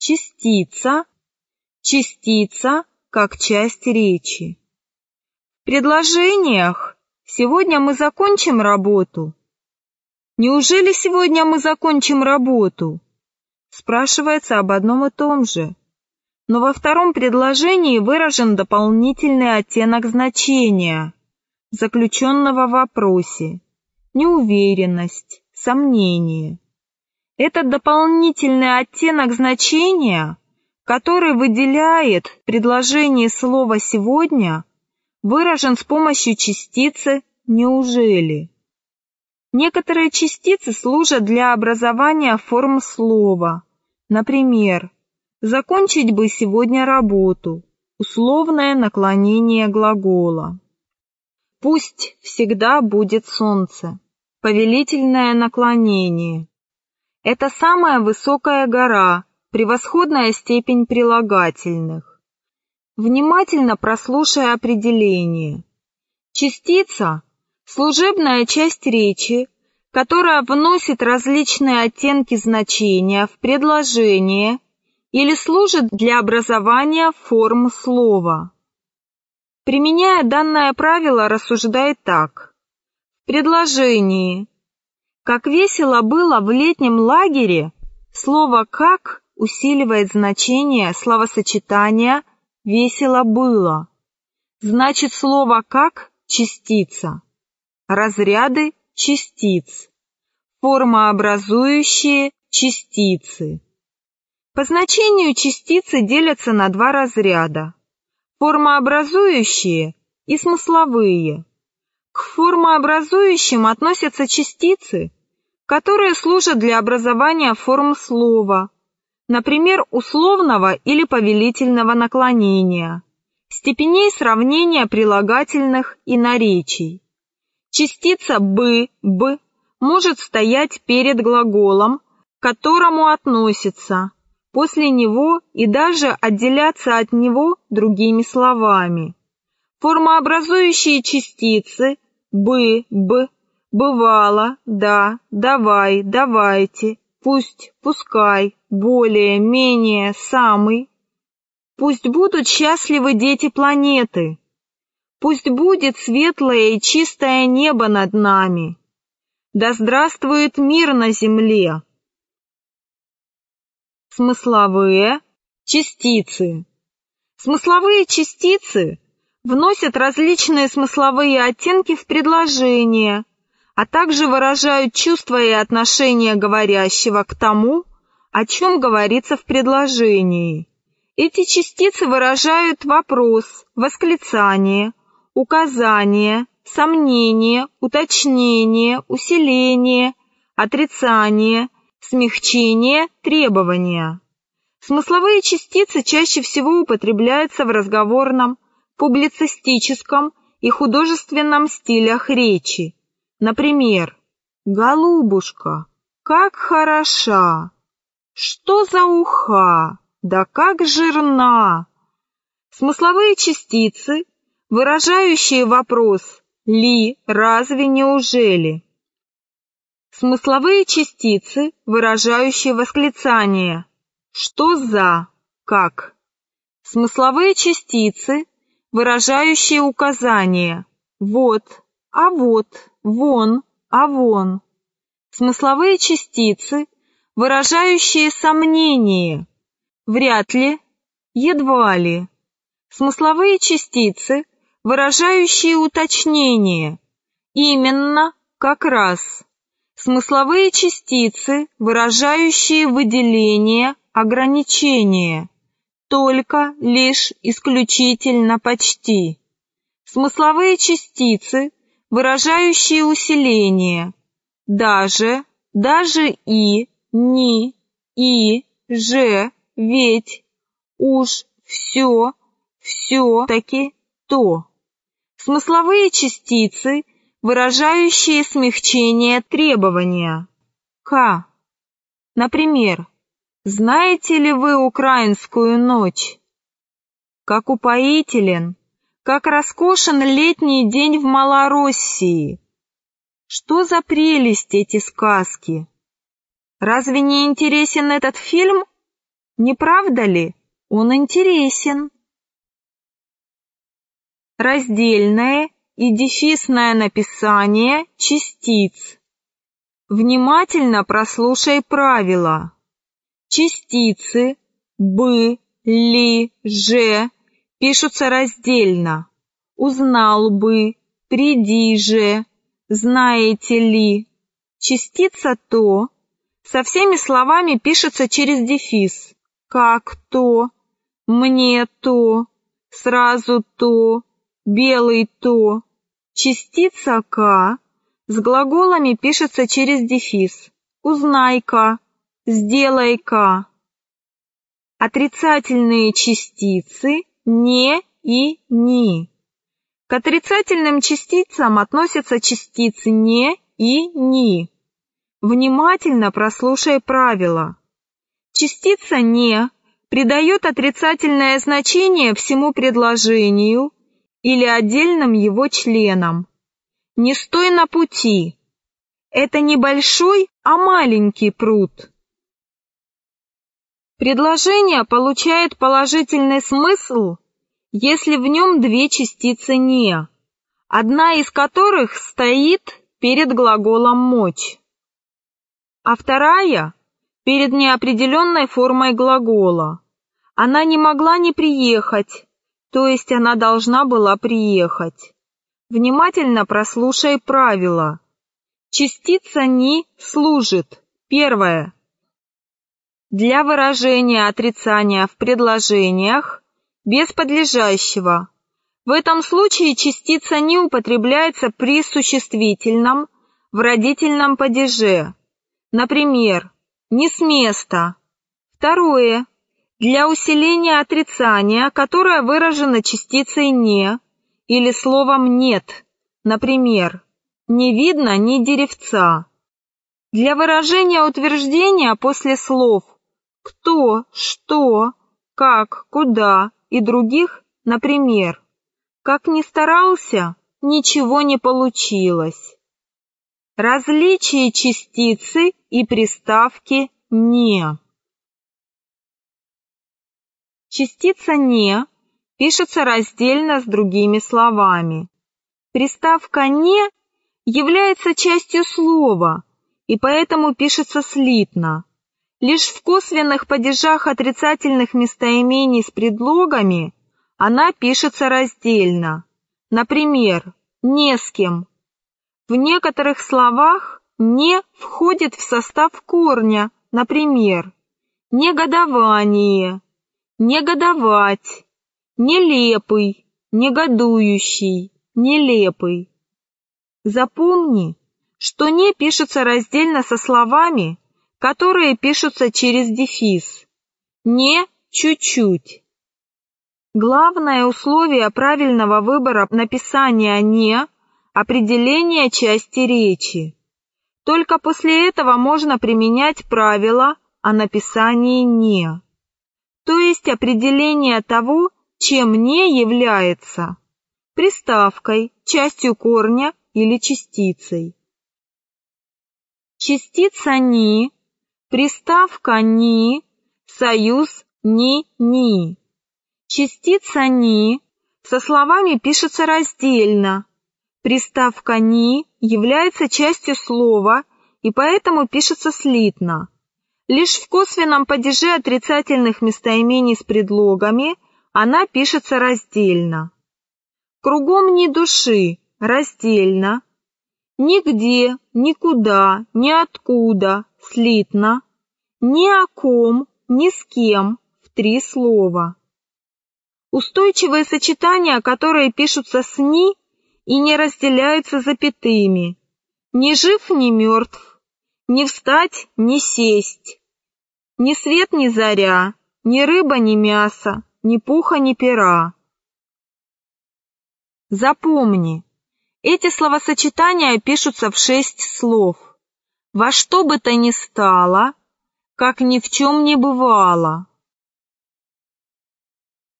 частица, частица как часть речи. В предложениях «сегодня мы закончим работу», «неужели сегодня мы закончим работу?» спрашивается об одном и том же, но во втором предложении выражен дополнительный оттенок значения, заключенного в вопросе, неуверенность, сомнение. Этот дополнительный оттенок значения, который выделяет в предложении слово «сегодня», выражен с помощью частицы «неужели». Некоторые частицы служат для образования форм слова. Например, «закончить бы сегодня работу», условное наклонение глагола. «Пусть всегда будет солнце», повелительное наклонение. Это самая высокая гора, превосходная степень прилагательных. Внимательно прослушай определение. Частица – служебная часть речи, которая вносит различные оттенки значения в предложение или служит для образования форм слова. Применяя данное правило, рассуждай так. В предложении «как весело было в летнем лагере» слово «как» усиливает значение словосочетания «весело было». Значит, слово «как» – частица. Разряды частиц. Формообразующие частицы. По значению частицы делятся на два разряда. Формообразующие и смысловые. К формообразующим относятся частицы, которые служат для образования форм слова, например, условного или повелительного наклонения, степеней сравнения прилагательных и наречий. Частица «бы», «б» может стоять перед глаголом, к которому относится, после него и даже отделяться от него другими словами. Формообразующие частицы «бы», «б», «бывало», «да», «давай», «давайте», «пусть», «пускай», «более», «менее», «самый». Пусть будут счастливы дети планеты. Пусть будет светлое и чистое небо над нами. Да здравствует мир на земле. Смысловые частицы. Смысловые частицы вносят различные смысловые оттенки в предложение, а также выражают чувства и отношения говорящего к тому, о чем говорится в предложении. Эти частицы выражают вопрос, восклицание, указание, сомнение, уточнение, усиление, отрицание, смягчение, требования. Смысловые частицы чаще всего употребляются в разговорном, публицистическом и художественном стилях речи. Например, «Голубушка, как хороша! Что за уха! Да как жирна!» Смысловые частицы, выражающие вопрос «ли», «разве», «неужели». Смысловые частицы, выражающие восклицание «что за», «как». Смысловые частицы, выражающие указание «вот», «а вот», «вон», «а вон». Смысловые частицы, выражающие сомнение «вряд ли», «едва ли». Смысловые частицы, выражающие уточнение «именно», «как раз». Смысловые частицы, выражающие выделение, ограничение «только», «лишь», «исключительно», «почти». Смысловые частицы, выражающие усиление «даже», «даже и», «ни», «и», «же», «ведь», «уж», «все», «все-таки», «то». Смысловые частицы, выражающие смягчение требования «к». Например, «знаете ли вы украинскую ночь? Как упоителен, как роскошен летний день в Малороссии! Что за прелесть эти сказки! Разве не интересен этот фильм? Не правда ли? Он интересен. Раздельное и дефисное написание частиц. Внимательно прослушай правила. Частицы «бы», «ли», «же» пишутся раздельно. Узнал бы, приди же, знаете ли. Частица «то» со всеми словами пишется через дефис. Как то, мне то, сразу то, белый то. Частица «ка» с глаголами пишется через дефис. Узнай-ка, сделай-ка. Отрицательные частицы «не» и «ни». К отрицательным частицам относятся частицы «не» и «ни». Внимательно прослушай правила. Частица «не» придает отрицательное значение всему предложению или отдельным его членам. Не стой на пути. Это не большой, а маленький пруд. Предложение получает положительный смысл, если в нем две частицы «не», одна из которых стоит перед глаголом «мочь», а вторая — перед неопределенной формой глагола. Она не могла не приехать, то есть она должна была приехать. Внимательно прослушай правила. Частица «ни» служит. Первое. Для выражения отрицания в предложениях без подлежащего. В этом случае частица «ни» употребляется при существительном в родительном падеже. Например, «не с места». Второе. Для усиления отрицания, которое выражено частицей «не» или словом «нет». Например, «не видно ни деревца». Для выражения утверждения после слов «кто», «что», «как», «куда» и других, например, «как ни старался, ничего не получилось». Различие частицы и приставки «не». Частица «не» пишется раздельно с другими словами. Приставка «не» является частью слова и поэтому пишется слитно. Лишь в косвенных падежах отрицательных местоимений с предлогами она пишется раздельно. Например, «не с кем». В некоторых словах «не» входит в состав корня, например, «негодование», «негодовать», «нелепый», «негодующий», «нелепый». Запомни, что «не» пишется раздельно со словами, которые пишутся через дефис. «Не чуть-чуть». Главное условие правильного выбора написания «не» — определение части речи. Только после этого можно применять правило о написании «не», то есть определение того, чем «не» является приставкой, частью корня или частицей. Частица «ни», приставка «ни», союз «ни-ни». Частица «ни» со словами пишется раздельно. Приставка «ни» является частью слова и поэтому пишется слитно. Лишь в косвенном падеже отрицательных местоимений с предлогами она пишется раздельно. Кругом ни души, раздельно. Нигде, никуда, ниоткуда, слитно. Ни о ком, ни с кем, в 3 слова. Устойчивые сочетания, которые пишутся с «ни» и не разделяются запятыми. Ни жив, ни мертв, ни встать, ни сесть, ни свет, ни заря, ни рыба, ни мясо, ни пуха, ни пера. Запомни, эти словосочетания пишутся в 6 слов. Во что бы то ни стало, как ни в чем не бывало.